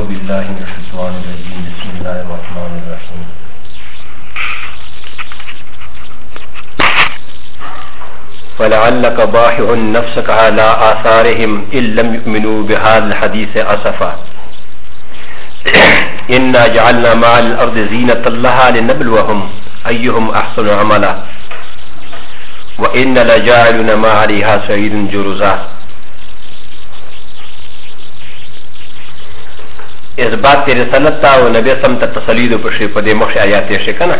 بالله من الشيطان الرجيم بسم الله الرحمن الرحيم فلعلك باخع نفسك على آثارهم إن لم يؤمنوا بهذا الحديث أسفا إنا جعلنا مع الأرض زينة لها لنبلوهم أيهم أحسن عملا وإن لجاعلون ما عليها سعيد جرزا اثبات رسالت تا و نبی سم تا تسلید و پشی پا دی مخش آیات شکنا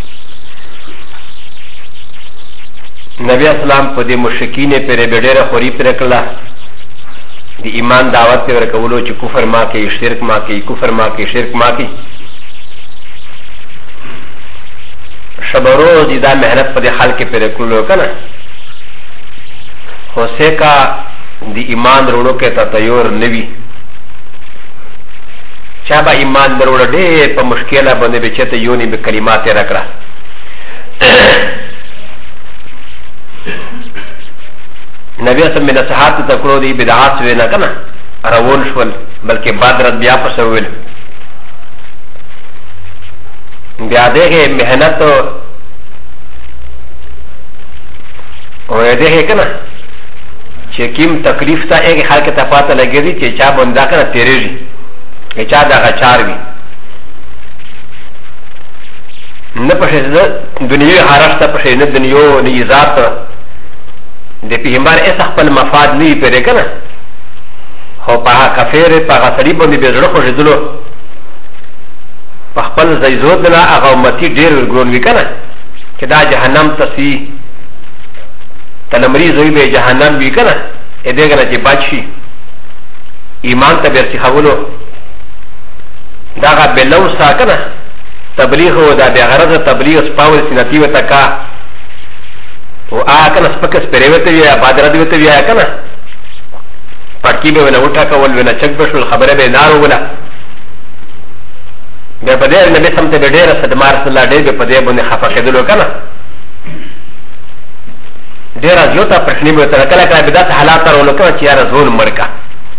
نبی اسلام پا دی مشکین پر بیدیر خوری پر کلا دی ایمان دعوت پر ورکولو چی کفر ما کی شرک ما کی کفر ما کی شرک ما کی شب روز دی دا محنت پا دی خلق پر کلو کنا خوصے کا دی ایمان روڑو کے تا تیور نوی چا با ایمان دروڑا دیر پا مشکلہ بندے بچے یونی بے کلمات رکڑا نبی اصلا میں نصحات تکڑو دی بدعات سوے نا کنا روون شول بلکہ بعد رد بیا پسویل بیا دیکھے محنت اور دیکھے کنا چه کم تکلیف تا ایک خلق تا پاتا لگی دی چه چا بندا کنا تیرے جی چا دا غچار وی نه پښه دنیوي حرشت پښه نه دنیو نه ذات د پیغمبر اس خپل مفاد نه پیری کنه خو په کافر په غسړي باندې به زړه خوشې دلو په خپل زیزود نه هغه امتی ډیر ورګون وی کنه چې دا جهنم تسی تلمری زوی به جهنم وی کنه ا دې کنه چې بچي ایمان ته ورسې خولو دا غا بلو ساکنه تبلیغ و دا بغرض تبلیغ سپاول سنتی و تکا و آکنه سپکس پریوته ویا بادرد ویته ویا کنه پاکی به ونه اٹھا کول ونه چک بشول خبره به نارو ولا به پدې نبی سم ته ډېر صدمار صلی الله ډېر به پدې باندې خفه کېدلو کنه ډېر از یو تا پرشنی به تر کله کله بدات حالات ورولو کنه چې یار زون مرکا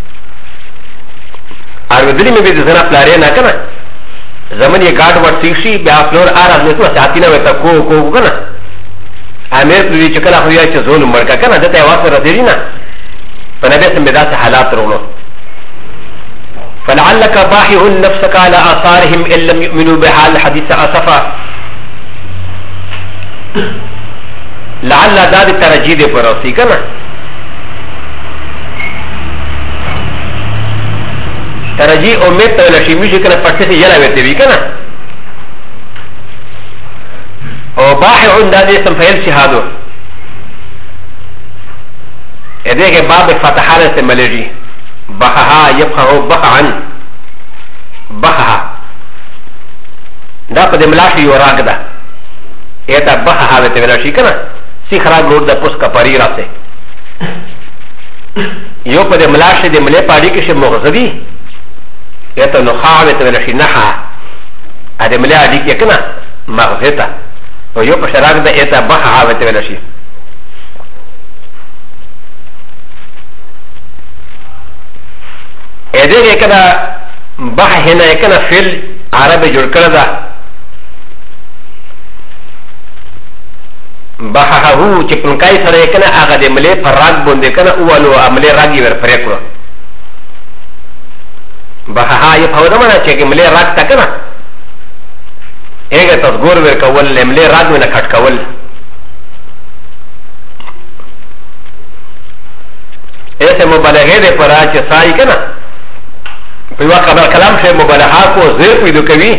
ارودلی میں بھی زنا پلارے نہ کنا زمن یہ گاڈ وٹ سیشی بیا فلور آراز میں تو ساتھی نہ وتا کو کنا امیر پلی چکلا ہویا چ زون نمبر کا کنا دتے واسطے رسیدی نا فنبی سے بدات حالات رولو فلعلك باخع نفسك على آثارهم ان لم يؤمنوا بهذا الحديث اسفا لعل ذات ترجید پر اوسی کنا ترجی امید تا لشیمی شی کنه پٹھے سے یلا ویتے بھی کنه او باحعون دا دے سمفیل شہادو ادھے کے باب فتحان سے ملجی بخہا یبخہو بخعن بخہا دا پا دے ملاشی یو راگ دا ایتا بخہا ویتے ولاشی کنه سی خراب لوٹ دا پس کا پری را سے یو پا دے ملاشی دے ملے پاڑی کشی مغزدی ایتا نخاوه تولشی نحا ادی ملیا دی که کنا مغزیتا و یو پشراک دا ایتا بخاوه تولشی ایده که کنا بخا هنا کنا فیل عرب جور کرده بخاهو چه پنکای سره کنا آغا دی ملی پر راگ بنده کنا اولو عملی راگی ور پریکلو بخا یہ فودا منا چاہے ملے راگ تا کنا ایگا تصغور ور کول ملے راگ میں نہ کھٹ کول ایسے مبالغے دے پر آج سائی کنا پیوا خبر کلام سے مبالغہ کو زیر پیدو کبھی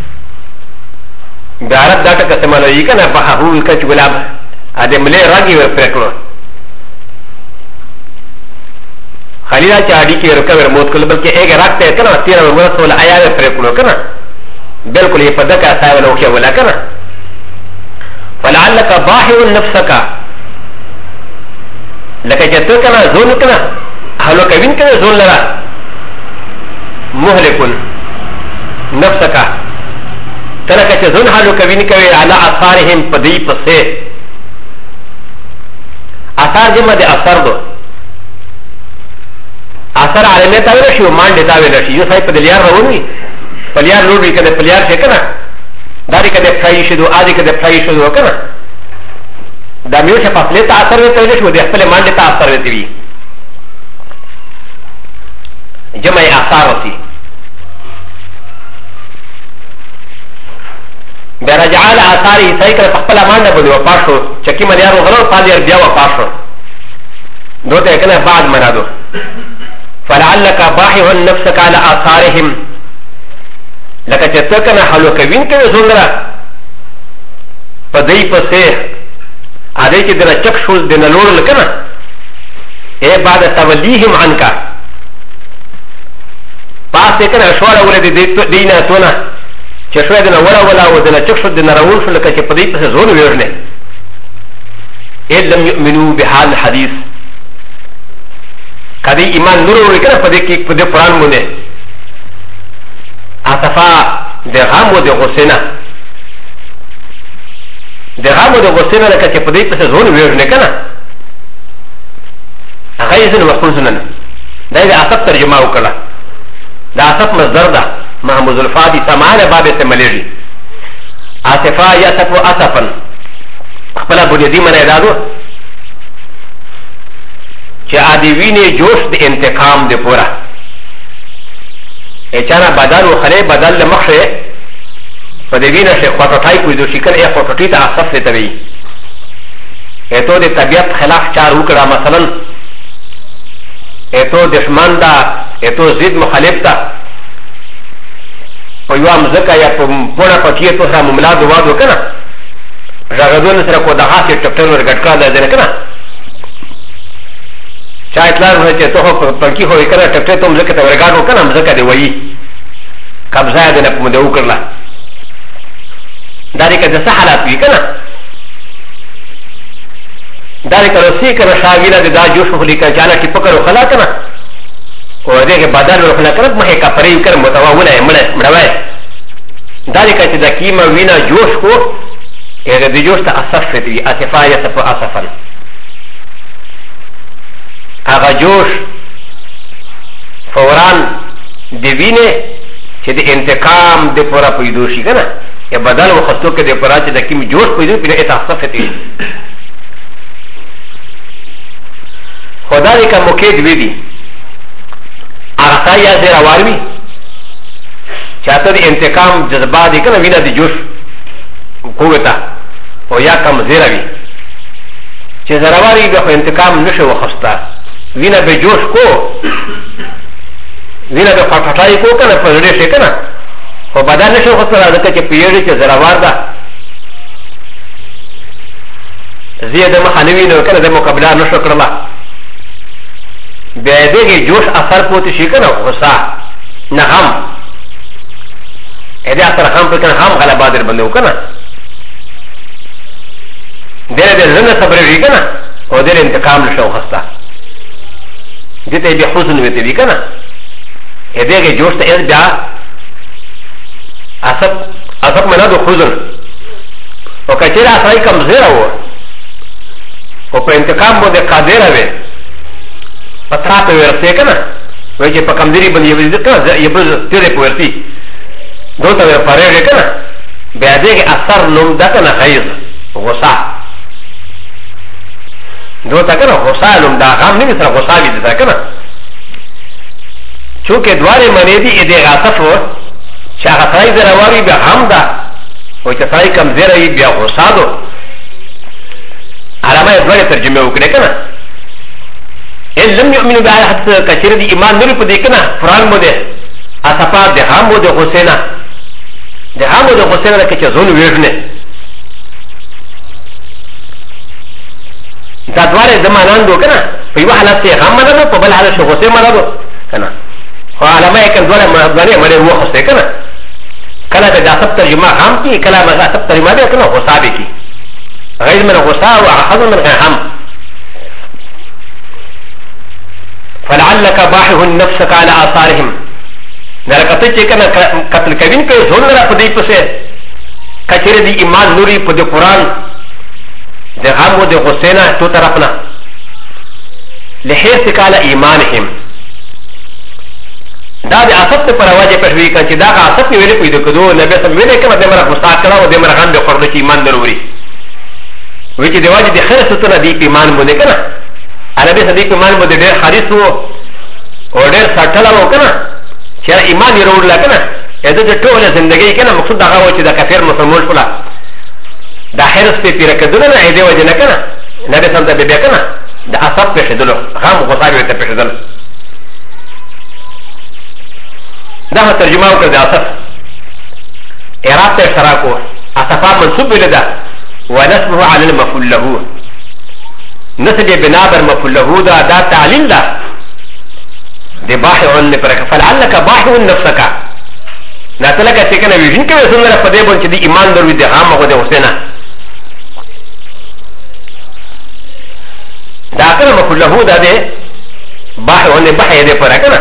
بیارت داتا کسمانا یہ کنا بخا ہو کچ گلاب آدھے ملے راگی ور پریکلو خلیلہ چاڑی کی رکا موت کل بلکہ ایک رکھتے ہیں کنا تیرہ مرس والا آیا ہے پریکلو کنا بالکل یہ پدہ کا سائے والا اوکیا والا کنا فلعلک باحع نفسکا لکہ جتو کنا زون کنا حلو کبین کنا زون لرا محلکن نفسکا تلکہ چه زون حلو کبین کوئی علا اثارهم پدی پسے اثار جمع دے اثر دو اثر عالمه تا ویل شي او مانډه تا ویل شي یو ځای په دلیار راوړي پلیار لوړ وي کنه پلیار شي کنه دا دې کده پای شي دو ادي کده پای شي دو کنه دا میو شه فاصله ته اثر وته ویل شي د خپل مانډه ته اثر وته وي جمع اثار وتی برجعال اثار ایسای کړه خپل مانډه بده و پاشو چکی مليار وغلو پالیر بیا و پاشو دوته کنه بعد منادو فلعلك باحث نفسك على آثارهم لکه چې ته کنه حلو کوین کوي زونګره په دې پسې ا دې چې دنه چک شول دنه لوړل کنه اے بعد تولیهم عنك پاسه کنه شوړه ولې دې دینه تونه چې شوړه دنه وړه ولا و دنه چک شول دنه راول شو لکه چې په دې پسې زون ویرنه اے لم يؤمنوا بهذا الحديث کدی ایمان نور ورکړه په دې کې په دې قران باندې اصفا د غم او د غسنه د غم او د غسنه لکه چې په دې په ځون ویل نه کنه هغه یې نو مخصوصنه دا د اصف ترجمه وکړه دا اصف مصدر ده محمود الفادي سمانه باب ته ملېږي اصفا یصف اصفا خپل بنیادی منه دادو چې ادي ویني جوش د انتقام د پورا اچانا بدل و خلی بدل لمخشه پا دوینا شه خوطوطای کوئی دو شکل ای خوطوطی تا اصف لیتا بی ایتو دی طبیعت خلاف چار وکڑا مثلا ایتو دشمن دا ایتو زید مخالف تا پا یو امزکا یا پا پونا پکی تو سا مملا دوادو کنا رغدون سر کو دخا سی چپتر ور گٹکا دا دینا کنا چا اطلاع ہوئے کہ تو پنکی ہوئی کنا ٹپٹے تو مزکہ تا ورگاڑو کنا مزکہ دے وئی قبضہ دے نپو مدعو کرلا داری کا دسا حالات بھی کنا داری کا رسی کنا شاوینا دے دا جوش خلی کنا چانا کی پکر و خلا کنا اور دے کہ بادار و خلا کنا محے کا پریو کر متواولا ہے مڑوائے داری کا چیزا کیما وینا جوش کو اگر دی جوش تا اصف فتوی اصفا یا صف اصفا هغه جوش فوران دی وینه چې د انتقام د پورا پیدو شي کنه یا بدل وختو کې د پورا چې د کیم جوش پیدو په اتصاف ته خدای کا مکید وی دي ارقایا زرا واروي چاته د انتقام جذبات کنه وینه د جوش قوتا او یا کم زرا وی چې زرا واری به انتقام نشو وخستا وینا به جوش کو وینا به فټای کو کنه په لري شي کنه خو بدل نشو خو سره دغه چې پیړې چې زراوار ده زیاده مخالوی نو کنه د مقابله نشو کړلا به دغه جوش اثر پوت شي کنه غصه نه هم اې اثر هم په کنه هم غلبا در بندو کنه دغه زنه صبر وی کنه او د انتقام نشو خسته دته به حزن وته وی کنه ا دغه جوش ته بیا اصب منا دو حزن او کچرا سای کم زیرا و او په انتقام باندې قادر وي پترا ته ورته کنه وای چې په کمزوري باندې وي کنه یبل تیرې پورتي دوته ور پاره کنه بیا دغه اثر نوم ده کنه غیظ غصه دو تا کنه غصه لوم دا غام نمی سره غصه بی دیتا کنه چونکه دواره منی دی ایده غاصف و چه اغا سرائی زرواری بیا غام دا و چه سرائی کم زیروی بیا غصه دو علامه دواره ترجمه وکنه کنه این لم یؤمنو بیا حد کچره دی ایمان نوری پا دی کنه فران مو ده اصفا ده غام مو ده غصه نه ده غام مو ده غصه نه که چه زون ویرنه دا دواره زمانان دو کنه په یو حالت کې غم منادو په بل حالت کې غصه منادو کنه خو علامه کله دواره معنی مړ وو خسته کنه کله دا سب ترجمه غم کی کله ما سب ترجمه ده کنه غصه به کی غیر من غصه او حزن من غم فلعلك باحث نفسك على آثارهم نرکته چې کنه قتل کوین کې زون را پدې پسه کچره دی ایمان نوري په دې قران د غم او د غصه نه تو طرفنا لحيث قال ایمانهم دا د اصل پر واجب پښوی کړه چې دا اصل ویلې پیدا کړو نبی سم ویلې کړه د مرغ مستعقله او د مرغان به خورل چې ایمان ضروري وی چې د واجب د خیر ستنه دی په ایمان باندې کنه عربي صدیق په ایمان باندې ډېر حدیث وو او ډېر سټلا وو کنه چې ایمان یې وروړل کنه اته د ټوله ژوندۍ کنه مقصود دا و چې د کافر مسلمان شول دا حرس په پیره کېدل نه دی وجه نه کنه نبی سم ته به کنه د اصل په شدلو غم غصابه ته په شدل دا ترجمه وکړه د اصل اراده اشتراکو اصفا منصوب ولدا ونسبه على المفعول له نسب بنا بر مفعول له دا تعليل دا دي باحث فلعلك باحث نفسك ناتلك تكنا ويجن كما سنة فديبون كدي إيمان دروي دي غام وغدي وسينا دا كنا مفعول له دا دي باحث دي فرقنا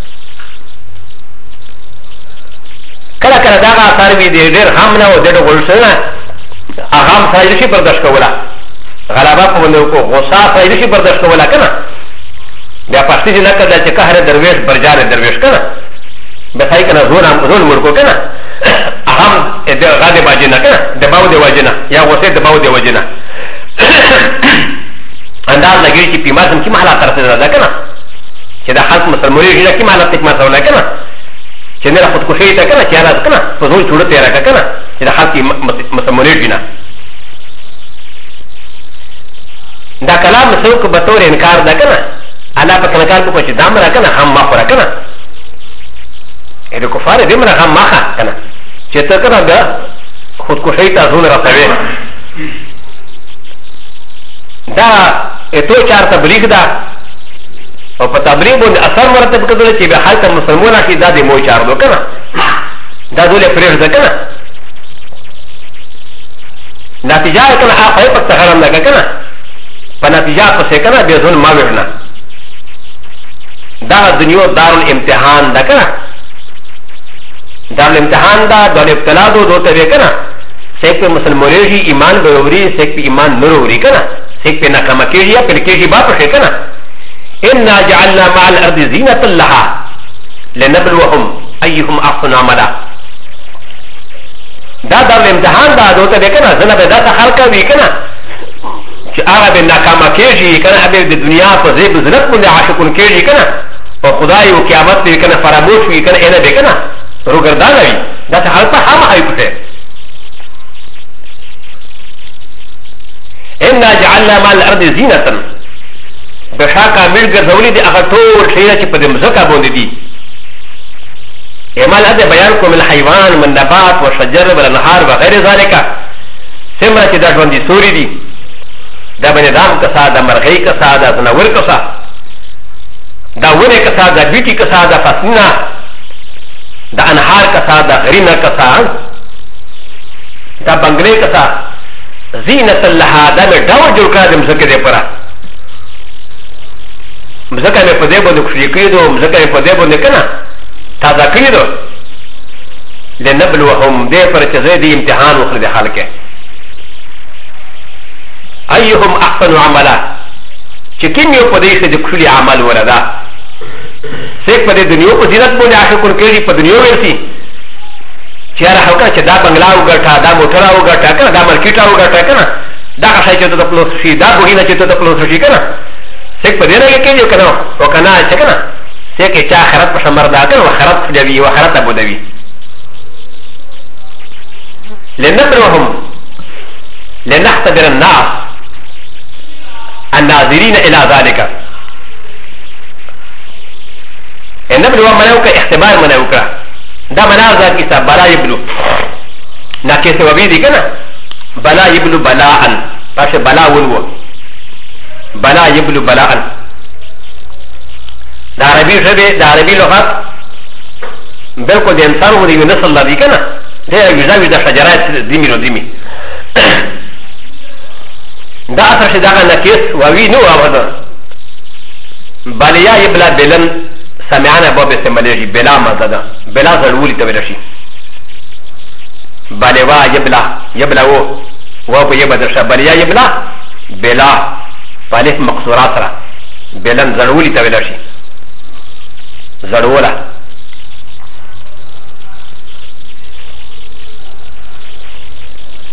کله کله دا اثر وی دی ډېر غم نه و د غلسنه اغام سایل شي برداشت کوله غلبا په ونه کو غصه سایل شي برداشت کوله کنه بیا پښتې نه کړه چې قهر درویش برجار درویش کنه به سای کنه زور ملکو کنه اغام د غاده باجنه کنه د باو دی واجنه یا غصه د باو دی واجنه انداز لګی چې پیمازم کی محله ترته ده کنه چې د خلک مسلمانۍ کې محله تک ما سره کنه چې نه خود کوشي ته کنه چې راځ کنه په ځول چوره تیرا کنه چې د خلک مسلمانۍ دي نه دا کلام څوک به تور انکار ده کنه الله په کنه کار کو چې دام را کنه هم ما خورا کنه اې کفار دې مره هم ما کنه چې ته کنه دا خود کوشي ته ځول راځوي دا اته چار تبلیغ ده او په تبلیغ باندې اثر مرتب کړل چې به حالت مسلمانانو کې دا د مو چار دو کنه دا دولې پرېږ ده کنه نتیجه کنه هغه په تخرم نه کنه په نتیجه پسې کنه به ځون ما ورنه دا دنیا دارل امتحان ده کنه دارل امتحان دا دول ابتلا دو دوته کنه سیک په مسلمانۍ ایمان به وري سیک په ایمان نه وري کنه سیک په ناکامه کېږي یا په کېږي با په کنه إنا جعلنا مع الأرض زينة لها لنبلوهم أيهم أحسن عملا دا دا الامتحان دا دوتا بكنا زنا بدا تخلقا بكنا آغا بناکاما کیجی کنا ابی د دنیا په زیب زنت باندې عاشقون کیجی کنا او خدای او قیامت دی کنا فراموش وی کنا اینه بکنا روګردان وی دا تخلقا هم هاي پټه إنا جعلنا مع الأرض زينة بشاكا ملغر زولي دي اغا طول شيئا چه پا دي مزقا بوندي دي اعمال هذا بيانكم من الحيوان من نبات وشجر والنهار وغير ذلك سمرا چه دا جوان دي سوري دي دا بندام کسا دا مرغي کسا دا زنور کسا دا ونه کسا دا بیٹی کسا دا فسنا دا انهار کسا دا غرينا کسا دا بنگلي کسا زينة اللها دا میں دور جوڑ کرا دي مزقا دي پرا مزکا می پدې باندې خوشی کړو مزکا می پدې باندې کنه تازه کړو لنبلوهم دې پر چې زه دې امتحان وکړ د خلک ايهم احسن عملا چې کوم یو پدې چې د خوشی عمل وردا څوک په دې دنیا په زینت باندې عاشقون کړي په دنیا ورسي چې هر هغه چې دا بنگلا وګټا دا موټر وګټا کنه دا مارکیټ وګټا کنه دا شای چې ته خپل شي دا بوګینه چې ته خپل شي کنه سيك بدينا يكيد يكنا وكنا شكنا سيك يشا خرط بشمر داكن وخرط فجبي وخرط ابو دبي لنبلوهم لنختبر الناس الناظرين الى ذلك النبلو منوك اختبار منوك دا منازا كيسا بلا يبلو ناكيس وبيدي كنا بلا يبلو بلاء باش بلا ولو بلا يبلو بلاء دا عربي شبه دا عربي لغات بلکو دا انسان و دیو نسل لا دی کنا دا یوزاوی دا شجرات دیمی رو دیمی دا اثر شداغا نکیس ووی نو آوازا بلیا یبلا بلن سمعانا باب استعمالیشی بلا مزدا بلا ضروری تبرشی بلوا یبلا و پا یبدرشا بلیا یبلا بلا فالف مقصورات را بلن ضروری تبرشی ضرولا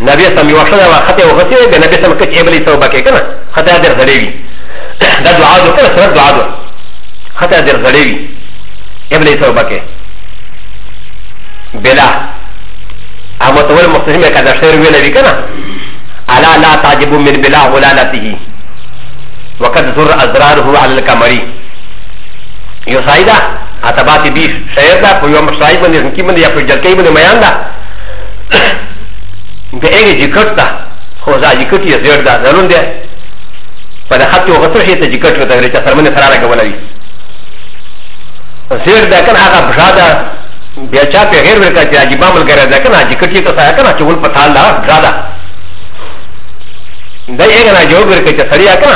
نبي سم يوشنا وخطه وغسيل بنبي سم كتش ابلي توبه كنا خطه در زليوي دا دعاء دو كنا سر دعاء دو خطه در زليوي ابلي توبه كي بلا اما تول مختصر كذا شير ويلا بي كنا الا لا تعجبوا من بلا غلالته وقد زر ازراره على القمري يسايدا اتباتي بيش شير دا په يوم شاي باندې کی باندې یا په جلکې باندې میان دا به اګه جکټ دا خو ځا جکټ یې زیر دا ضرور دی په خط یو غتر شي ته جکټ وته لري چې سرمنه فراره کولای زیر دا کنه هغه بشاده بیا چا په غیر ورکا چې عجیب عمل کوي دا کنه جکټ یې ته سره کنه چې ول په تال لا بشاده دا یې نه جوړ ورکا چې سړیا کنه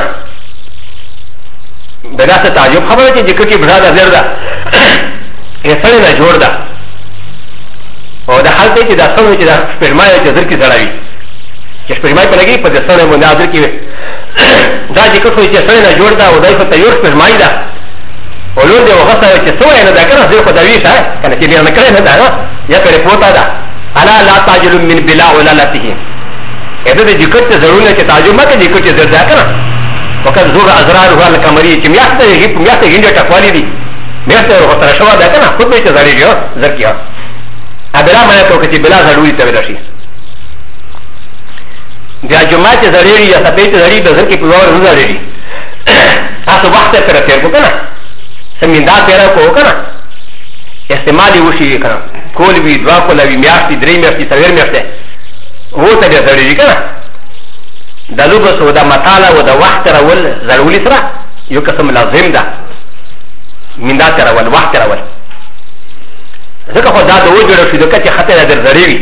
بدا څه تعجب خبره چې جکټ یې بشاده زیر دا یې سړی نه جوړ دا او دا حال دی چې دا څنګه چې دا سپرمای چې در کې زړاوي چې سپرمای په لګي په دې سره باندې حاضر کې دا چې کوم چې سره نه جوړ دا او دای په تیور سپرمای دا او لور دی هغه سره چې سوې نه دا کنه زه خو دا ویښه کنه چې نه کړې نه دا یا په پوتا دا الا لا تعجل من بلا ولا لته اته دې جکت ته ضرور نه چې تعجب مکه جکت ته زړه کنه وکړ زور ازرار هو الکمری چې میاته هی په میاته هینډه ټکوالی دي میاته هغه سره شو دا کنه خو به چې زړی یو زرکیا ابلا مانا تو کچی بلا ضروری تاویل شی بیا جمعه چه ضروری یا سپیت ضروری بزر کی پیوار رو ضروری آسو وقت پر تیر کو کنا سمیندہ تیرا کو کنا استعمالی وشی کنا کول بی دوا کولاوی میاشتی دری میاشتی سویر میاشتی وہ تا بیا ضروری کنا دا لبس و دا مطالع و دا وقت راول ضروری سرا یو قسم لازم دا مندہ تیراول وقت تیراول ځکه خو دا د وجوړ شو د کچې خطر در زړېوي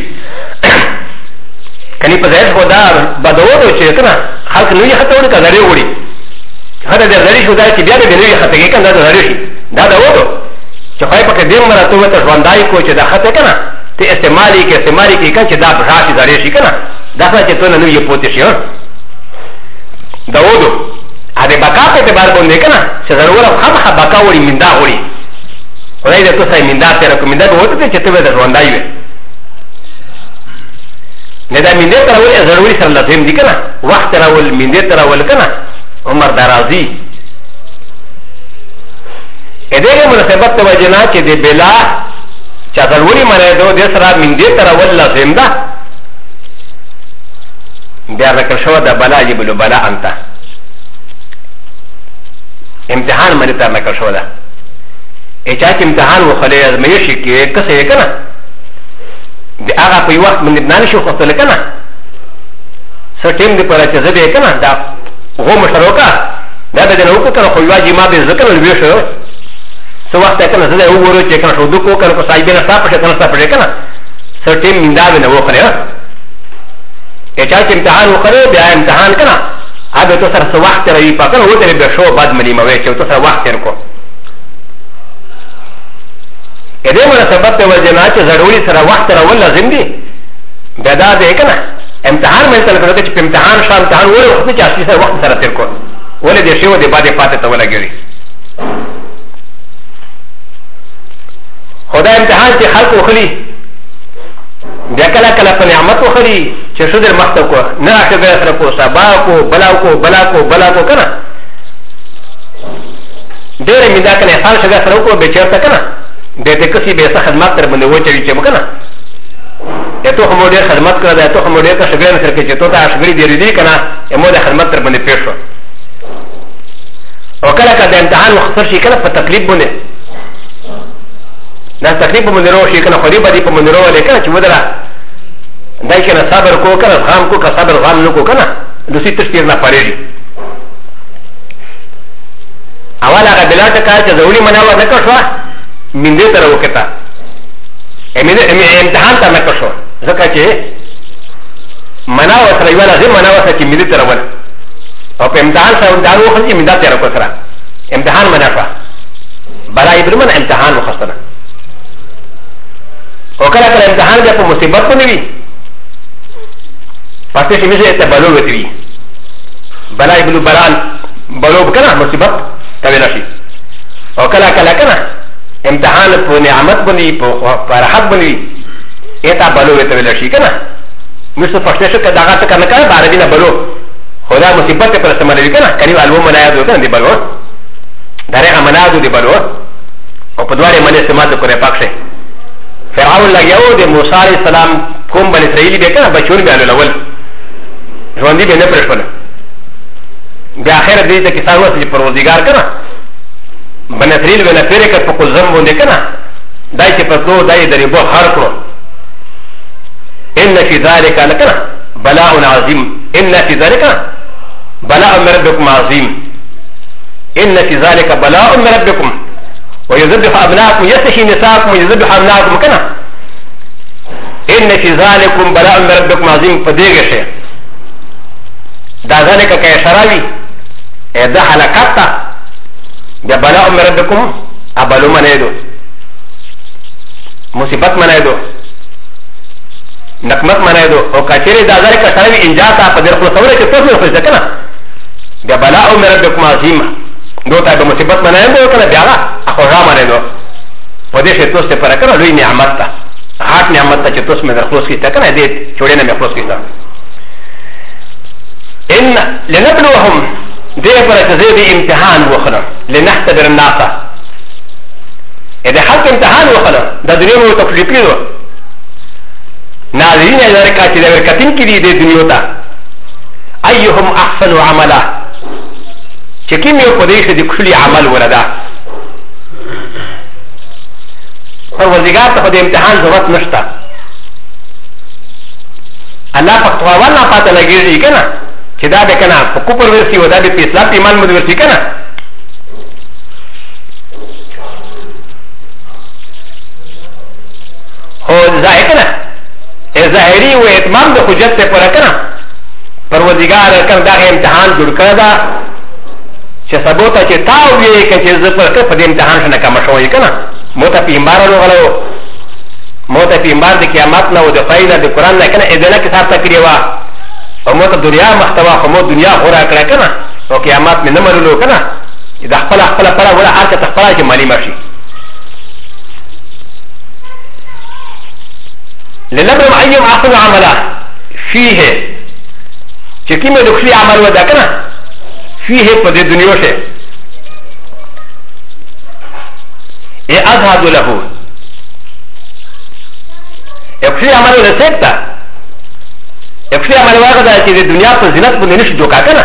کني په ځای خو دا بدوړو چې کنه خلک نوې خطر وړي کړي وړي خطر در زړې شو دا چې بیا د نوې خطر کې کنه دا زړې شي دا د وړو چې خو په کې دې مراتب ته ژوندای کو چې دا خطر کنه ته استعمالي کې چې دا بشاشي زړې شي کنه دا څه چې ته نه یې پوتې شي دا وړو ا دې بقا په اعتبار باندې کنه چې ضرورت خامخا بقا وړي مندا وړي ولای د تو سای مندا تر کو مندا به وته چې ته د ژوندای وي نه دا مندا تر ول ضروري سره لازم دي کنه وخت راول مندا تر ول کنه عمر درازي ا دې مناسبت ته وجنا چې د بلا چې ضروري معنی دو د سره مندا تر ول لازم ده بیا ذکر شو د بلا یبل بلا انت امتحان باندې تر نکړ شو ده اچا چې امتحان وخلې ازمایښت کې کسه کنه د هغه په وخت باندې نه شو خپل کنه سټیم دې پر چې زده کنه دا هو مشروکا دا د نو کو کنه خو واجی ما به ذکر ول ویشو سو وخت کنه زده وګورو چې کنه شو دکو کنه کو صاحب نه صاحب څه کنه صاحب کنه سټیم مندا به نه وخلې اچا چې امتحان وخلې بیا امتحان کنه هغه تو سره وخت راوي پکې وته به شو بعد ملي موي چې تو سره وخت تر کو ا دې مناسبت ته وجنا چې ضروري سره وخت راول لازم دي دا دا دې کنه امتحان مې تل کړو چې په امتحان شام امتحان وره وخت چې اصلي سره وخت سره تیر کو ولې دې شی و دې باندې پاتې ته ولګي خدای امتحان چې خلق وخلي بیا کله کله په نعمت وخلي چې شو در مخته کو نه راځي سره کو سبا کو بلا کو کنه ډېر مې دا کنه احسان شګه سره کو به چیرته کنه د دې کسي به څه خدمت تر باندې وچوي چې مکنه ته هم ډېر خدمت کړه ته هم ډېر کا شګړې سره کې چې ته تا شګړې دی دې کنه مو د خدمت تر باندې پېښ شو او کله کله امتحان وخت شي کنه په تکلیف باندې دا تکلیف باندې ورو شي کنه خو دې باندې په باندې ورو لیکنه چې ودره دای کنه صبر کو کنه غام کو کا صبر غام نو کو کنه دوی تشتیر نه پړېږي اول هغه بلاټه کار چې ضروري مناوه نه کړو من دې تر وکتا امتحان ته مکه شو ځکه چې مناوه سره یو لازم مناوه چې من دې تر ول او په امتحان سره دا وخت چې من دې تر کو سره امتحان منافه بلا ابرمن امتحان مخصصه او کله کله امتحان بیا په مصیبت باندې وي پاتې شي مشه ته بلو وتی بلا ابن بلال بلو کنه مصیبت تویل شي او کله کله کنه امتحان په نعمت باندې په راحت باندې ایتا بلو وتی ویل شي کنه مثل فشنشو که داغا تکر نکنه باربی نبلو خدا مصیبت پر استعمالوی کنه کنیو علمو منایدو کنه دی بلو داره منایدو دی بلو او پدواری من استعمال کنه پاکشه فرعون لگیاو دی موسیٰ علیہ السلام کوم بن اسرائیلی بے کنه بچون بی علو لول جواندی بے نپرش بنا بی آخر دیتا کسان واسه جی پروردگار کنه بن اسرائیل بے نپیره کر پا قلزم بونده کنه دای چه پتلو دای دری بو خار کرو ان فی ذالک لکنه بلاء عظیم ان فی ذالک بلاء من ربکم عظیم ان فی ذالک بلاء من ربکم ويذبح ابناءكم يستحيي نساءكم ويذبح ابناءكم كنا ان في ذلكم بلاء من ربكم عظيم فديغشه دا ذلك كاشراوي اذا حلقات دا بلاء من ربكم ابلو منيدو مصيبت منيدو نقمت منيدو او كاشري دا ذلك كاشراوي انجاتا فدير خلصوره كتوسن خلصه كنا دا بلاء من ربكم عظيم دو تا به مصیبت منه دو کنه بیا اخوجا منه دو و دې شه توسته پر کنه لوی نعمت تا هات نعمت ته چې توس مې درخلوص کی تا کنه دې چوڑې نه مې خلاص کیتا ان لنبلوهم دې پر چې دې امتحان وخره لنختبر الناس اذا حق امتحان وخره د دنیا مو تکلیف کړو ناظرین یې درکا چې د ورکتین کې دې دنیا ته ايهم احسن عملا چې کوم یو په دې کې د کلی عمل ولدا پروردګار ته د امتحان ضرورت نشته الله په تواول نه پاتې لګیږي کنه چې دا به کنه په کوپر ورسی و دا به په اسلام ایمان مو ورسی کنه هو ځای کنه ظاهري و اتمام د حجت ته پر کنه پروردګار کنه دا امتحان جوړ کړی دا چې سبوته چې تاو وی کې چې زپر کې په دې امتحان څخه کم شوی کنه مو ته پیغمبر راغلو مو ته پیغمبر د قیامت نه او د فایده د قران نه کنه اذن کې صاحب تکړه وا او مو ته دنیا محتوا خو مو دنیا خورا کړه کنه او قیامت نه مرلو کنه دا خپل پر ولا هر څه خپل کې مالی ماشي لنبرم ايم احسن عملا فيه چې کیمه د خلی عمل ودا کنه فيه قد الدنيا شيء أذهب له يكفي عمله لسيكتا يكفي عمله واغدا في الدنيا فزينات بنيش دوكا كنا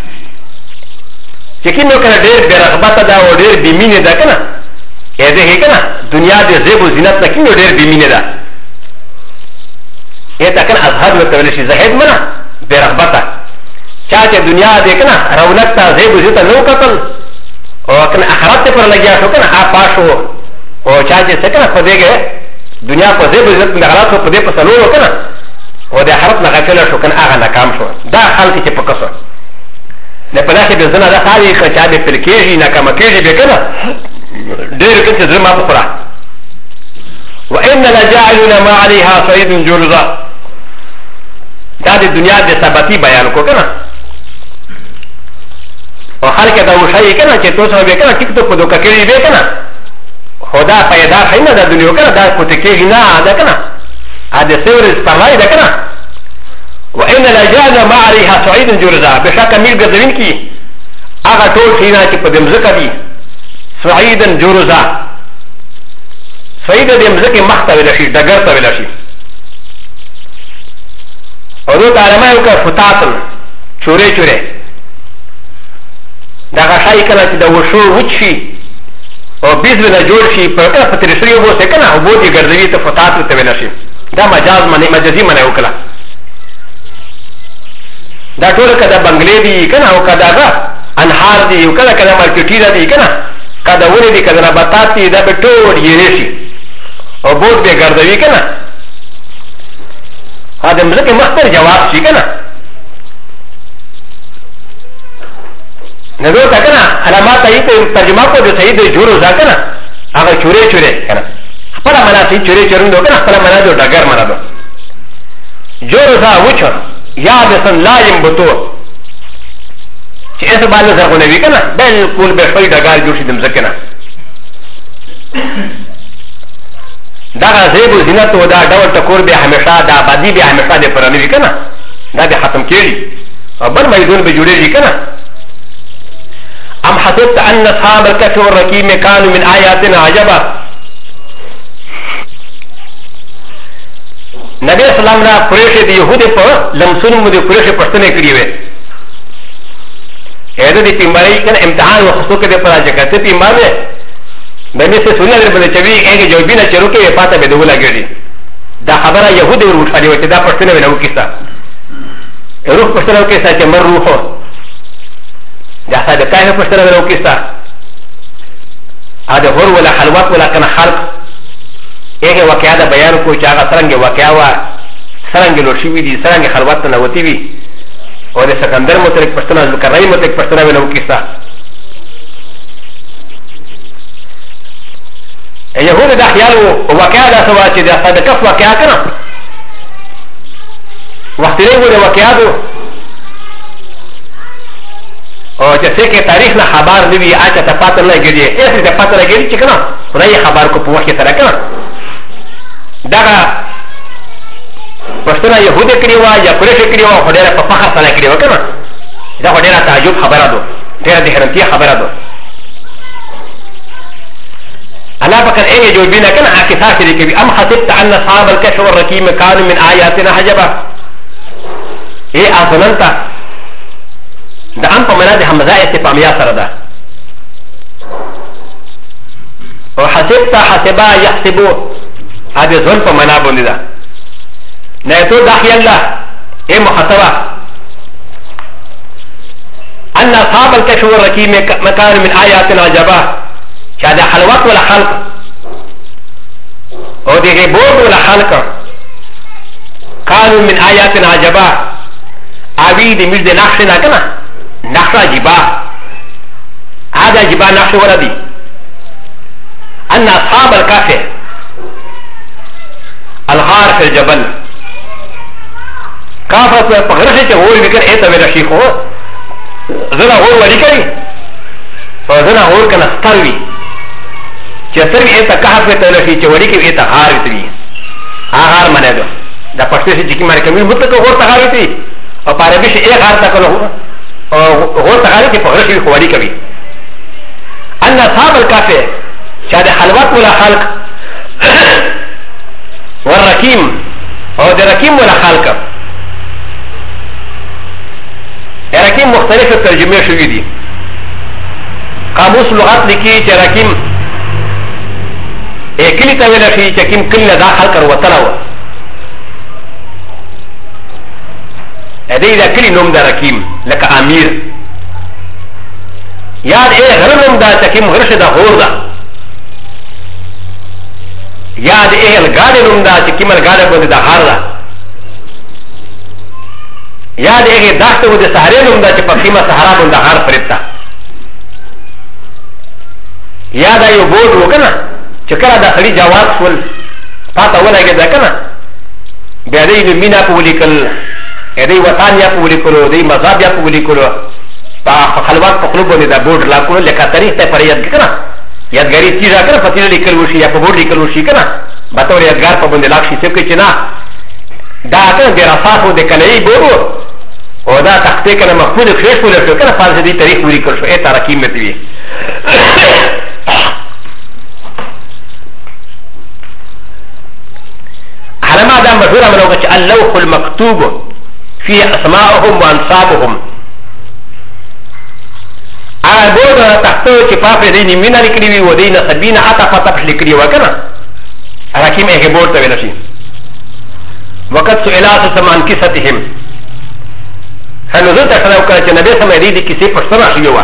لكن لو كان دير برغبات دا و دير بمين دا كنا إذا هي كنا دنيا دي زيب وزينات لكن لو دير بمين دا إذا كان أذهب لتوليش زهد منا برغباتا چاچه دنیا دې کنه رونق ته زیب زیته نو قتل او کنه اخرت پر لګیا شو کنه پاشو او چاچه څه کنه خو دېګه دنیا په زیب زیته نه غلط په دې په سلو کنه او د اخرت نه غفله شو کنه هغه ناکام شو دا خلک چې په قصه نه په لاس به زنه دا خالي خچا به پلکېږي ناکام کېږي به کنه ډېر کې زما په خورا وان لجاعلنا ما عليها صيد جرزا دا د دنیا د ثباتی بیان کو کنه او خلک دا وشای کنه چې تاسو به کنه ټیک ته په دوکه کې به کنه خدا پیدا خینه د دنیا کنه دا کوته کې نه دا کنه ا د سور استعمال دا کنه وان لجانا ما عليها صعيد جرزا بشک امیر ګذوین کی هغه ټول خینه چې په دمزکه دي صعيد جرزا صعيد د دمزکه مخته ولا شي دګر ته ولا شي او دو تعلمه یو که فتاتل چوره چوره دا غشایی کنه چه دا وشو وچ شی او بیز بنا جوڑ شی پر کنه فترشری و بوسته کنه او بودی گردوی تا فتاتل تاوینا شی دا مجازی منه وکلا دا طول که دا بنگلی دی کنه او که دا غا انحار دی او کنه که دا مارکیٹی دا دی کنه که دا ولی دی که دا نباتات دی دا بی طول یری شی او بود بی گردوی کنه هذا مزكي مختار جواب شي كنا نقول كنا علامات ايته ترجمه کو جو صحیح دے جوړو ځکه هغه چورې چورې کنه خپل معنا صحیح چورې چورندو کنه خپل معنا جو ډګر معنا دو جوړو ځا وچو یاد سن لا يمبتو چې اسه باندې ځغونه وی کنه بالکل به شوی ډګر جوړ شي دم ځکه دا غزيب زینت و دا ډول ټکور به همیشه دا آبادی به همیشه د پرانه وي کنه دا به ختم کیږي او بل میدون به جوړیږي کنه ام حسبت ان اصحاب الكهف والرقيم كانوا من آياتنا عجبا نبی اسلام نے قریش دی یہود پر لمسون مودی قریش پښتنه کړی وې اې دې پیمباري کنه امتحان وخصو کې پر راځي کته پیمباره بني سے سنت در بده چوي هغه جوابینه چرو کې پاته به دوله ګړي دا خبره يهود ور وټالي وته دا پښتنه ونه کیسه روح پښتنه کیسه چې مر روحو دا هغه کایه پښتنه ونه کیسه هغه هور ولا حلوات ولا کنه خلق هغه واقعا دا بیان کو چې هغه څنګه واقعا وا څنګه لور شي دي څنګه خلوات نه وتی وي او د سکندر مترک پښتنه ذکرای مترک پښتنه ونه کیسه يهود دا خيال وواقع دا سوا چې دا صدقه واقع کنه وخت یې وګوره واقع دو او چې څنګه تاریخ نه خبر دی وی اته ته پاتې نه کېږي ایسه ته پاتې نه کېږي چې کنه خدای خبر کو په وخت سره کنه دا پښتنه يهود کړي وا یا قریش کړي وا خدای په فخر سره کړي و کنه دا خدای تعجب خبره ده ډېر د حیرانتیا خبره ده الله بكر ايه جوابنا كان عاكسات لكبي ام حسبت ان اصحاب الكهف والرقيم كانوا من اياتنا حجبا ايه اظننت ده ام فمنا ده همزه استفهاميه سره ده وحسبت حسبا يحسبوا هذا ظن فمنا بني ده نيتو داخل الله ايه محسبه ان اصحاب الكهف والرقيم كانوا من اياتنا حجبا شاده حلوات ولا خلق او دغه بود ولا خلق كانوا من آياتنا عجبا اوي دي مجد نقش نکنه نقش عجبا هذا عجبا نقش وردي ان اصحاب الكهف الغار في الجبل كافر په غرشه چې اور وکړ اته ولا شي خو زړه اور ولي کوي او زړه اور کنه ستروي چې سره یې ته کهف ته لشي چې وړي کې ته هار وي هار منه ده دا پښتو چې کی ماره کوي مطلق هو ته هار وي او پاره شي یې هار تا کولو او هو ته هار کې په غرشي خو وړي کوي ان اصحاب الكهف شاده حلوات ولا خلق والرقيم او د رقيم ولا خلق رقيم مختلفه ترجمه شوې دي قاموس لغات لیکي چې رقيم اكلي تاويل في چكيم كل داخل كر وطلع هذا اذا كلي نوم دا ركيم لك امير ياد ايه غير نوم دا چكيم غرش دا غور دا ياد ايه الغاد نوم دا چكيم الغاد بود دا غار دا ياد ايه داشت بود سهري نوم دا چپقيمة سهرا بود دا غار فريبتا ياد ايه بود وكنا چکر دا خلی جواز شول پاتا ولگه دا کنا بیا دی مینا پا ولی کل دی وطان یا پا ولی کلو دی مذاب یا پا ولی کلو پا خلوات پا قلوب بنده دا بورد لا کلو لکا تاریخ تا پر یاد کنا یادگاری چیزا کنا پا تینا لیکل وشی یا پا بورد لیکل وشی کنا بطور یادگار پا بنده لاکشی سب که چنا دا کنا دیر اساس و دی کنئی بورو و دا تخته کنا مخفوظ خیش پولی شو کنا پانس دی تاریخ پولی کل شو ایتا رکیم متوی علما دا مشهورة من وقت اللوح المكتوب في اسماءهم وانصابهم على بود تحتو شفاف دين منا لكريوي ودين سبين عطا فتح لكريوي وكنا حكيم ايه بود تولشي وقد سئلات سمان كستهم فنزلت اشتراو كنا نبي سمعي دي كسي پشتنا شيوا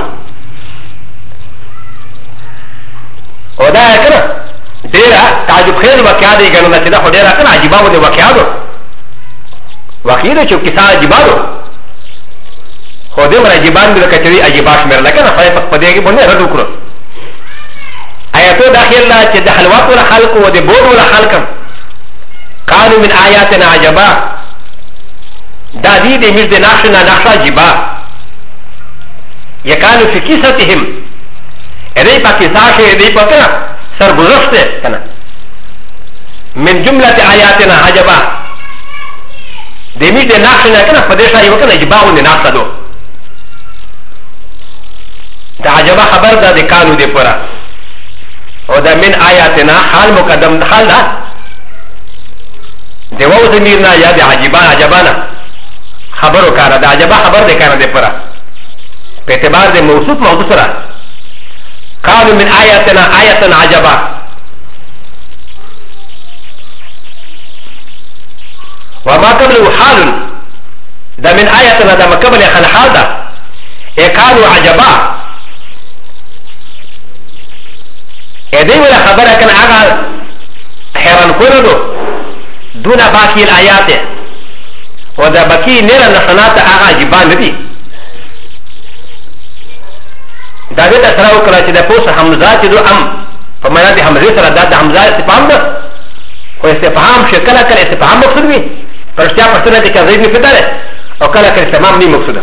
ودا كنا ډیره تعجب خیر واقعا دی ګڼل چې دا خو ډیره کنه عجیبه و دی واقعا دو واقعي دی چې کیسه عجیبه دو خو دې مر عجیبان دې کچري عجیبه شمیر لکه نه خای په دې کې باندې رد وکړو آیاتو داخل لا چې د حلوات ولا خلق و د بور ولا خلق قالوا من آیاتنا عجبا دا دې دې مر دې نقشنا نقشه عجیبه یکانو فی کیستهم دې په کیسه کې دې په کنه سرگذشت ہے کنا من جملة آياتنا عجبا دمي دي ناقشنا كنا فدشا يوكنا إجباؤن دي ناقشا دو دا عجبا خبر دا دي كانوا دي پورا و دا من آياتنا حال مقدم حال دا دي وو زميرنا يا دي عجبان عجبانا خبرو كارا دا عجبا خبر دي كارا دي پورا په اعتبار دي موصوف موضوع سرا كانوا من آياتنا آياتنا عجبا وما قبله حال دا من آياتنا دا ما قبل خل حال دا كانوا عجبا ادي ولا خبره كان اغا حيران كردو دون باقي الايات ودا باقي نير نحنات اغا عجبان ندي دا دې سره وکړه چې د پوس حمزات دو ام په معنا د حمزه سره د حمزه استفهام ده او استفهام شکل کله استفهام مقصود وي پرشتیا پښتنه د کذیب نه فدره او کله کله استفهام نه مقصود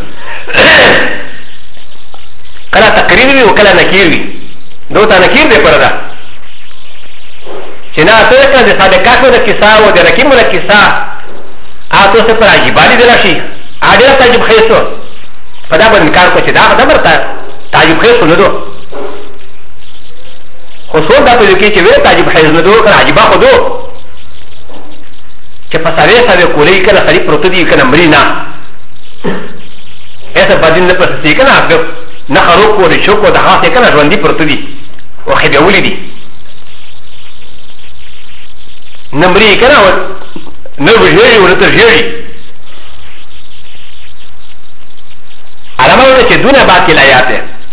کله تقریر وي او کله نکیر وي دوتا نکیر دې پردا چې نه ته کله د صادقاتو د کیسه او د رکیمو د کیسه اته څه پر عجیبالي دلا شي اړه تعجب خیسو پدا باندې کار کو چې دا خبره تا تعجب خیسو نه دو خو څو دا په کې چې وې تعجب خیس نه دو کنه عجیبا خو دو چې په سره سره کولې کنه خري پروت دي کنه مری نه ایسه بدین نه پسې کنه نه خرو کو د شوکو د هغه کنه ژوندۍ پروت دي او خبي ولې دي نمبرې کنه نو وژړي ورته ژړي علامه چې دونه باقي آیات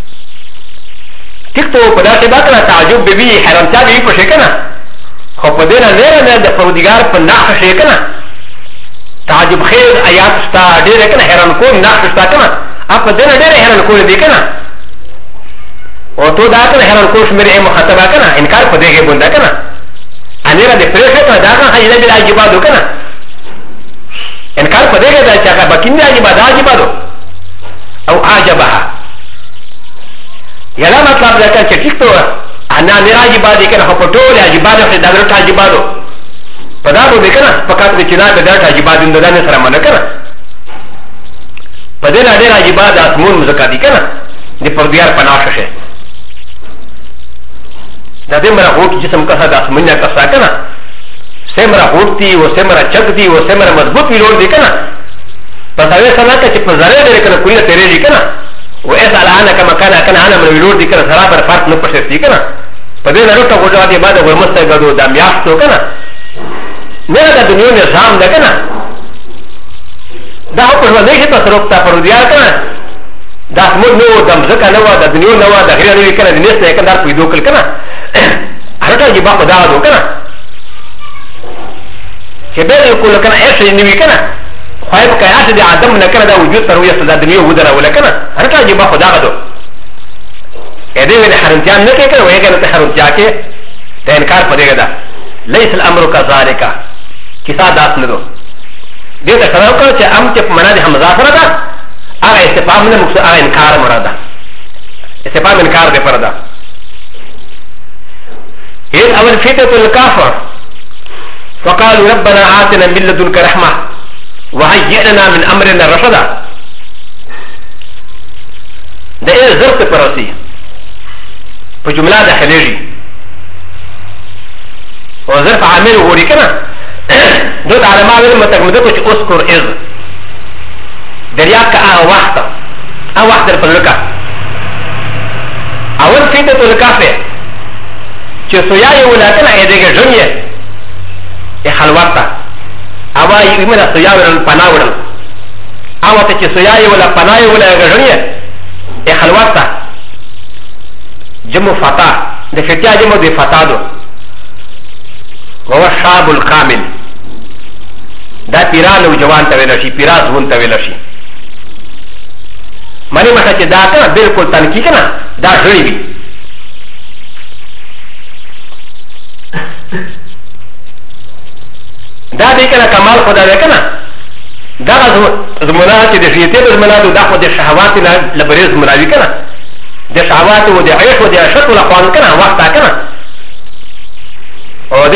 ټیک ته په داسې باندې تعجب به حیرانتیا به په شي کنه خو په دې نه د پروردګار په نقش شي کنه تعجب خیر آیات ستا ډېر کنه حیران کو نقش ستا کنه اپ دې ډېر حیران کو دي کنه او تو دا کنه حیران کو شمیر مخاطبه کنه انکار په دې کې بوندا کنه انیرا د پرېښه کنه دا کنه حیله بلا عجیبادو کنه انکار په دې کې دا چې هغه بکینه عجیباده عجیبادو او عجبها یلا مطلب دا چې ټیک ته انا نه عجیباده کنه په ټول عجیباده کې دا ورته عجیبادو په دا به کنه فقط چې دا د عجیبادو د نه سره منه کنه په دې نه ډېر عجیباده اسمون مزکا دي کنه د پردیار پناه شه دا دې مرا هوټ جسم کا د اسمنه کا ساکنه سمرا هوټي او سمرا چکدي او سمرا مضبوط ویلور دي کنه پس اوی سنا که چه پزاره داره کنه کوئی تیره دی کنه و ایسا الانا کما کانا کنه آنا من ویلور دی کنه سرا بر فرق نپشت دی کنه پا دینا روٹا خوشا دی بادا ورمستا گدو دا میاشتو کنه میرا دا دنیو نظام دا کنه دا حکر و نیشی تا سروکتا پرو دیار کنه دا سمود نو دا مزکا نو دا دنیو نو دا غیر نوی کنه دی نیست نیکن دار پویدو کل کنه روٹا جی باقو دا دو کنه چه بیدو کل کنه ایسا نوی کنه خواهی بکایاتی دی آدم نکنه دا وجود پر ویست دا دنیا ودره ولکنه هر کلا جیبا خدا غدو ایده وی دی حرمتیان نکی کنه ویگه نتا حرمتیا که دا انکار پدیگه دا لیس الامرو کا ذالکا کسا داس ندو دیتا سراو کنه چه ام چه منا دی حمزافر دا آغا استفام نه مقصود آغا انکار مرادا استفام انکار دی پردا اید اول فیتت الکافر فقالوا ربنا آتنا من لدنك رحمه وهيئ لنا من امرنا رشدا ده ايه ظرف پرسي په جمله داخليږي او ظرف عامل وګوري کنه دوت علماء ویل متقمده کو چې اذكر اذ دریا کا وقت پر لکا اول فیدت الکافه چې سویا یو ولکنه اې دغه ژوندې ای خلوتا اوا یمه سویا ورن پناورن اوا ته چې سویا یو ولا پنای ولا ژوندې ای خلوتا جمع فتا د فتیا جمع د فتادو وهو الشاب الكامل دا پیران او جوان ته ویل شي پیراز وون ته ویل شي مانی مخه چې دا کنه بالکل تنکی کنه دا ژړی وي دا دې کنه کمال خدای دی کنه دا زمونه چې د شیته د زمونه دا خو د شهوات لبریز مناوي کنه د شهوات او د عيش او د عشق ولا خوان کنه وخت کنه او د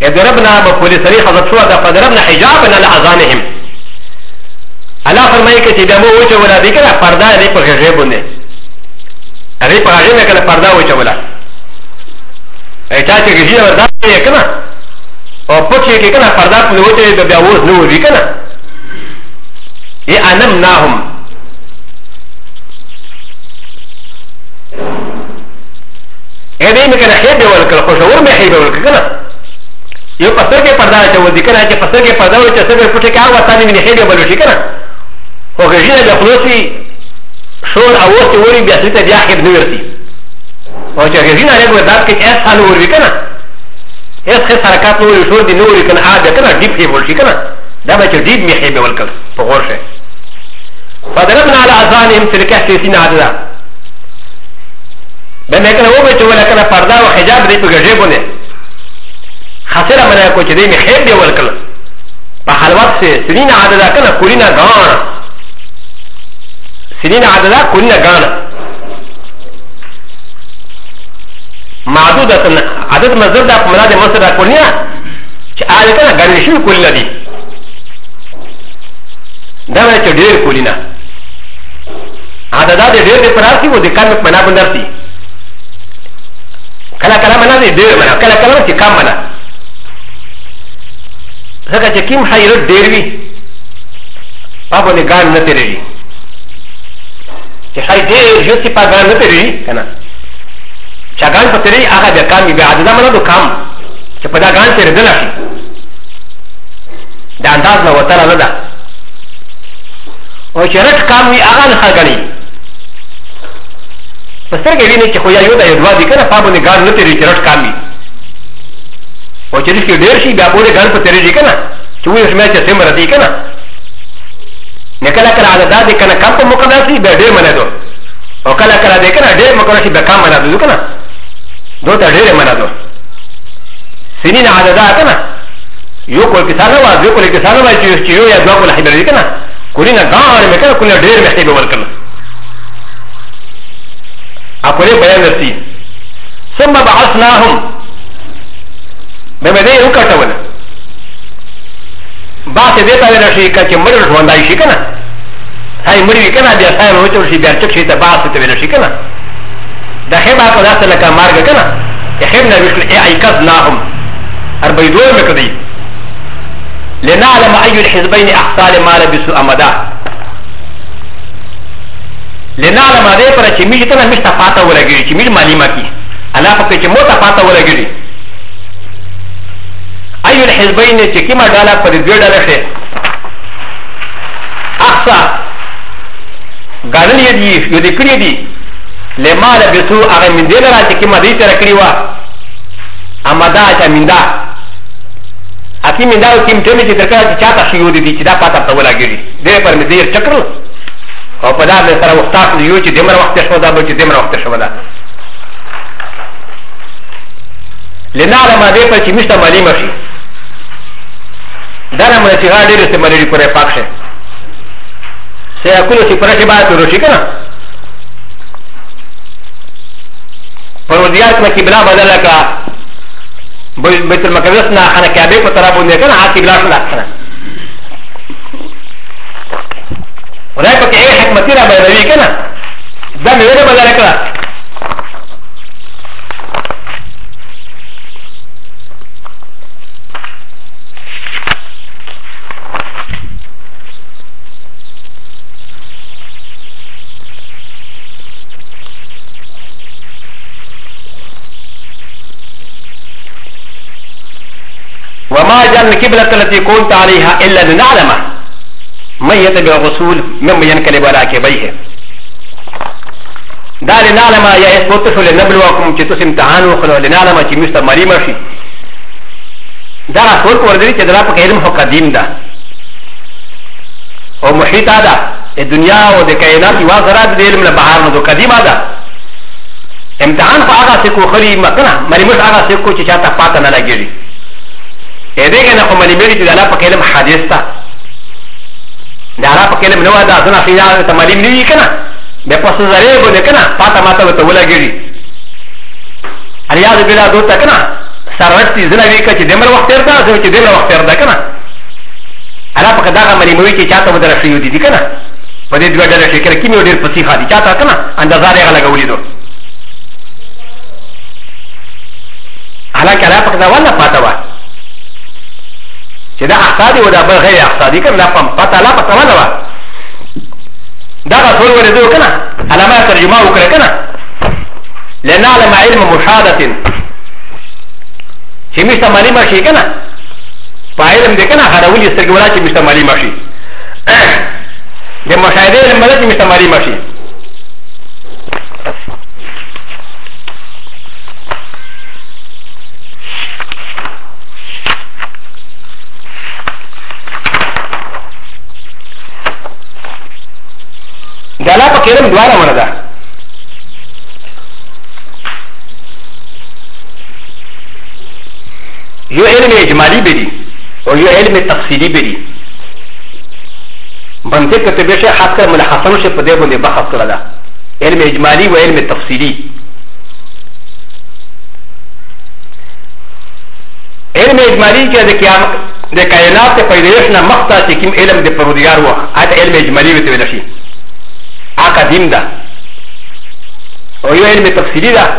ضربنا مفعول صریح حذف شو ده فضربنا حجابا على اذانهم الله فرمایي چې دمو وچه ولا دي کنه پرده دې په غږ باندې هغه په هغه نه کنه پرده وچه ولا اچا چې غږی وردا یې کنه او پوښي کې کنه پرده په وچه به بیا وځ نو وی کنه ای انمناهم ا دې مې کنه هيبه ولکل خو شعور مې هيبه ولکل کنه یو پسر کې پرده چې ودی کنه چې پسر کې پرده وچه سره پټه کې هغه ثاني مې هيبه ولشي کنه خو غږی نه خلاصي شور او وخت وری بیا څه ته بیا هيب نه ورتي او چې غږی نه له ودات کې اس حال ور وکنه اس خې حرکت نو شور دي نور کنه عادت کنه ډیپ هيبه ولشي کنه دا به چې ډیپ مې هيبه ولکل په غوښه فضربنا على اذانهم تلك سيسين عددا بمكان هو بيتولى كان فردا وحجاب دي بغجيبونه خسر منا کو چې دې می خیر دی ورکل په حلوات سي سنين عددا کنه کولينا غان سنين عددا کولينا غان معدوده عدد مصدر د مراد مصدر کولينا چې آل کنه غان شي کولينا دي دا چې ډېر کولينا عددا دې ډېر پراسي وو د کلمه په معنا باندې کله کله معنا دې ډېر معنا کله کله چې کم معنا ځکه چې کیم حیر ډېر وي په باندې ګان نه تیریږي چې حیر ډېر جو چې په ګان نه تیریږي کنه چې ګان په تیری هغه د کم بیا عددا معنا دو کم چې په دا ګان تیرېدل شي دا انداز نه وته نه ده او چې رټ کم وي هغه نه ښه پسر کې ویني چې خو یو دا یو دوا دي کنه په باندې ګان نه تیری چې رټ کم وي او چې دې ډېر شي بیا پورې ګان په تیریږي کنه چې وې اسمه چې سم راځي کنه نه کله کله عدد دې کنه کم په مقابله شي به ډېر منه دو او کله کله دې کنه ډېر مقابله شي به کم منه دو کنه دوته ډېر منه دو سنين عدد کنه یو کول کې سره وا یو کول کې سره وا چې یو یا دوا کول حبر دي کنه کولینه ګان مې کنه کولینه ډېر مې به ورکړل اپورې بیان نسی ثم بعثناهم بمدې وکټول باث دې ته ویل شي چې مړ ژوندای شي کنه هاي مړ وی کنه بیا ځای وچو شي بیا چک شي ته باث ته ویل شي کنه دا هبا کو داسه لکه مارګ کنه يحبنا مثل ايقظناهم اربيدون مكدي لنعلم اي الحزبين احصى لما لبسوا امدا لنعلم هذا پر چې میږي ته مشته پاته ولګي چې میږي معلومه کی الله په کې موته پاته ولګي اي الحزبين چې کیما ډاله پر دې ډاله شه احصى غاړلې دي یو دې کړې دي لما لبسوا هغه من دې را چې کیما دې تر کړی و امدا چې مندا اکی من دا کیم ټیمه چې درکړه چې چاته شي ودی چې دا پاته ته ولګي دې پر مې دې چکر او په دا سره وخت یو چې دمر وخت شو دا به چې دمر وخت شو دا لنعلم دې په چې مشته معلومه شي دا نه مې چې غاډې رسته ملي پرې پاکشه سيكون في فرش بعض روشيكنا فروديات ما كبلا بدلك بيت المقدس نا خنا كابي فترابون كنا ها كبلا شنا خنا ولا يبقى اي حكمتي لا بدلي كنا ده من وين بدلك وما جعلنا القبلة التي كنت عليها إلا لنعلم من يتبع الرسول ممن ينقلب على عقبيه. دا لنعلم يا إثبات لنبلوكم تتوس امتحانوا خلو لنعلم چې مستر مريم شي. دا رسول ورته چې دا په علم هو قديم ده. او محيط ده الدنيا او د کائنات یو زرات د علم له بهار نه قديمه ده. امتحان په هغه څه کو خري مکنه مريم هغه څه کو چې چاته پاته نه لګيږي. ا دې کنه کوم ملي چې الله په کلم حدیث تا دا الله په کلم نو دا ځنه فيها ته ملي نه کنه به پس زره بده کنه پاته ماته ته ولګيږي ارياض بلا دوته کنه سروت دي زنا وی کچ دمر وخت تر دا زو چې دمر وخت تر دا کنه انا په کدا مری موي چې چاته ودر شي دي کنه په دې دوه ډول شي کړه کیمه ډیر پسی خادي چاته کنه اندازه یې لګولې دو حالانکه انا په کدا ولا پاته وا چې دا احسادي و دا بل غیر احسادي کنه لا پاته لا پاته ولا وا دا ټول ورته کنه علامه ترجمه وکړه کنه لنعلم علم مشاهده چې مشته مالی ماشي کنه فاعلم دې کنه هراولي سترګولا چې مشته مالی ماشي د مشاهده علم مله چې مشته مالی ماشي دلا په کلم دواره مړه ده یو علم اجمالی بری او یو علم تفصیلی بری بنده کته بشه خاص کر ملخصن شه په دې باندې بحث کړه دا علم اجمالی و علم تفصیلی علم اجمالی چې د قیامت د کائنات په پیدایش نه مخته چې کوم علم د پروردگار و اته علم اجمالی وته ویل شي قدیم ده او یو علم تفصیلی ده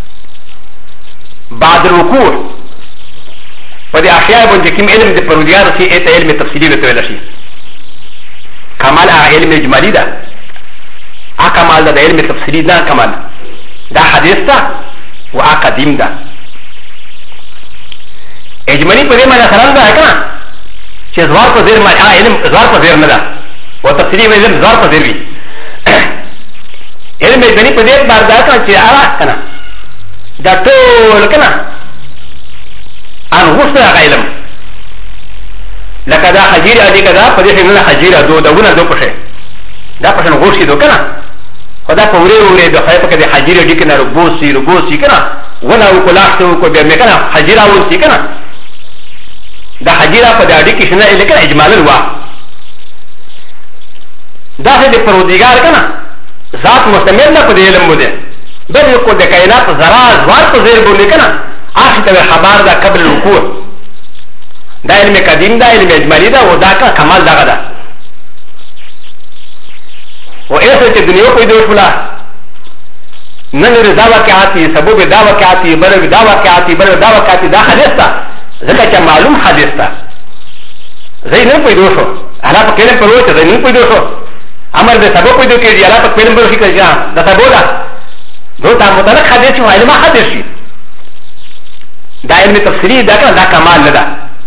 بعد الوقوع په دې اشیاء باندې کوم علم د پروردگار چې اته علم تفصیلی وته ویل شي کمال علم اجمالی ده کمال ده علم تفصیلی ده کمال ده حدیث ده و قدیم ده اجمالی په دې معنی سره ده کنه چې زوار په زیر معنی علم زوار په زیر نه ده او تفصیلی علم زوار په زیر وي علم اجمالی په دې بار ده کنه چې کنه دا ټول کنه ان غوسه علم لکه دا حجیره دې کدا په دې نه حجیره دونه دو پښه دا پښه غوسه دو کنه خدا په وره د خای په کې د حجیره دې کنه ربوسی کنه ولا او کلاخته کو به مې کنه حجیره وسی کنه دا حجیره په دې کې شنه لیکن اجمالا وا دا دې پرودګار کنه ذات مستمر نه په دې علم مده بل کو د کائنات زراز وار په زیر باندې کنه اخته خبر دا قبل الوقوع دا علم قدیم دا علم اجمالی دا و دا کا کمال دا غدا و ایسا چه دنیا کوئی دوش بلا نن رضا واقعاتی سبب دا واقعاتی برو دا واقعاتی برو دا واقعاتی دا حدیث تا ذکر چه معلوم حدیث تا زی نن کوئی دوشو حالا پا کلم پر روچه زی نن کوئی دوشو امر دا سبب کوئی دو کردی حالا پا کلم پر روشی کردی دا سبب دا دو تا مطلق حدیث چه علم حدیث شی دا علم تفسیری دا کنا دا کمال لدا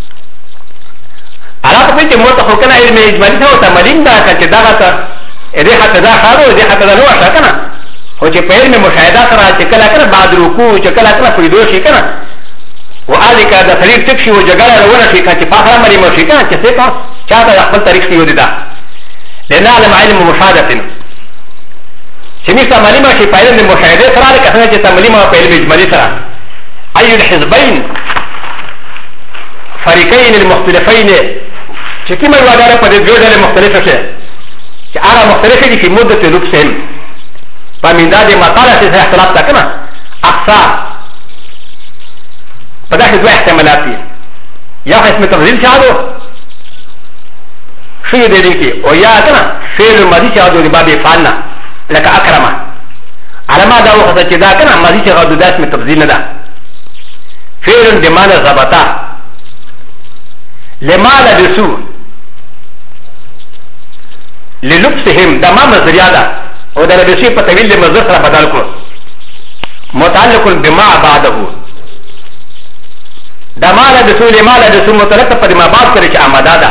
على فكرة موت حكنا علم إجمالي ثو تمرين دا كان دا غتا إذا حتى دا خارو إذا حتى دا نوع شكنا هو شيء علم مشاهدة سرا شكلا كنا بعد ركوع شكلا كنا فريدو شكنا وآلك دا سرير تكشي وجعل رونا شكنا شفاخرا مري مشكنا شسيكا شاتا يقبل تاريخ سيودي دا لنعلم علم مشاهدة شميسا مليما شي علم مشاهدة سرا لكسنا جتا مليما علم إجمالي سرا أي الحزبين فريقين المختلفين شكيما الوادارة قد يجوز مختلفة شيء أنا مختلفة دي في مدة لبسهم فمن ذلك ما قال سيسا اختلاف تكنا أقصى فده دو احتمالات يا اسم تفضيل شهادو شو يدريكي ويا كنا فعل الماضي شهادو لباب فعلنا لك أكرما على ما دعوه خطا دا كنا ماضي شهادو دا اسم تفضيل ندا فعل بمعنى ضبطا لما لبسوا للبسهم دا ما مزريا دا و دا لبسوا فتويل لمزر سرا بدل كو متعلق بما بعده دا ما لبسوا لما لبسوا متعلق پا ما بعد کرش آمدا دا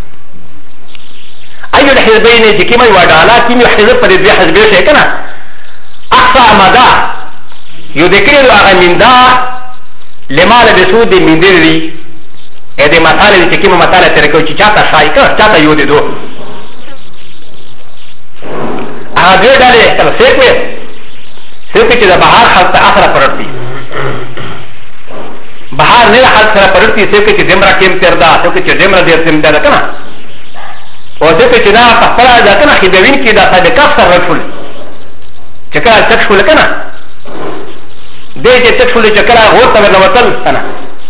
ايو الحزبين جي كما يوادالا كم يحزب پا دي حزبين شكنا اقصى آمدا يو دكرير آغا من دا لما لبسوا دي من دي ا د مساله چې کومه مساله تر کوي چې چاته شای کړ چاته یو دي دو هغه دې ډلې تر سیکوي چې د بهار خلک اخره پرړتي بهار نه خلک سره پرړتي چې دمرا کېم تر دا چې دمرا دې تم دا کنه او دې چې دا خپل دا کنه چې دوین کې دا صاحب کاف سره رسول چې کله تک شول کنه دې چې تک شول چې کله ورته ورتل کنه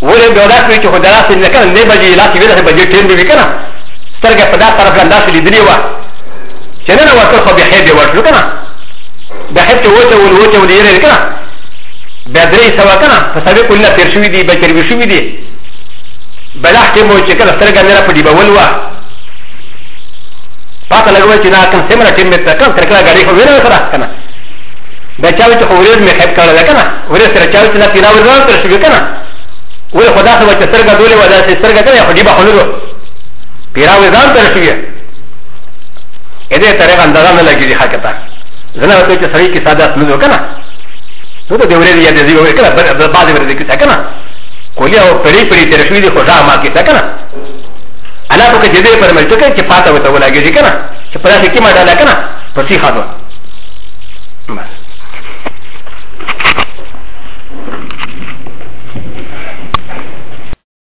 ولې بيودا کوي چې خدای راځي نه کنه نه بجې لا چې ویل بجې ټیم دی کنه سترګه په دا طرف لاندې شلې دی و چې نه ورته خو به هدي ورته کنه به هڅه وته ولې کنه به درې سوا کنه په سبب کله تیر شوې دي به چربي شوې دي بلاح کې مو چې کله سترګه نه په دی بول و پاته لګوي چې نه کوم سیمه ټیم مت کنه تر کله غاړي خو ویل سره کنه دا چاوي چې خو ورېز مې خېب کړل کنه ورېز سره چاوي چې نه تیرا ورځ تر شوې کنه ولې خدا ته چې سترګه دولې ودا چې سترګه کنه خو دی به خللو پیرا ورځ تر شوې اې دې طریقه اندازه نه لګي حقیقت زنه ته چې سړی کې ساده نه کنه نو ته ورېز یې دې وې کنه بعد ورېز کې کنه کولی او پری پری تر شوې دي خو ځا ما کې کنه انا په کې دې پر مې ته کې پاته وته ولګي کنه چې په دې کې ما ډاله کنه پسې خاطر